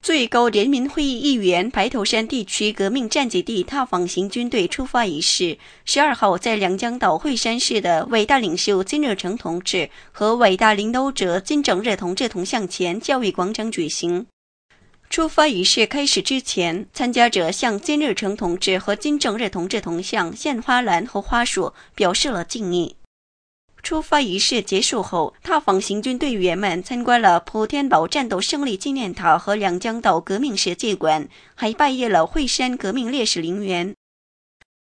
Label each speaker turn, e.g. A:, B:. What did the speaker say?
A: 最高人民会议议员白头山地区革命战绩地踏访行军队出发仪式12号在两江岛惠山市的伟大领袖金日成同志和伟大领导者金正日同志铜像前教育广场举行。出发仪式开始之前，参加者向金日成同志和金正日同志铜像献花篮和花束，表示了敬意。出发仪式结束后，踏访行军队员们参观了普天堡战斗胜利纪念塔和两江岛革命史迹馆，还拜谒了惠山革命烈士陵园。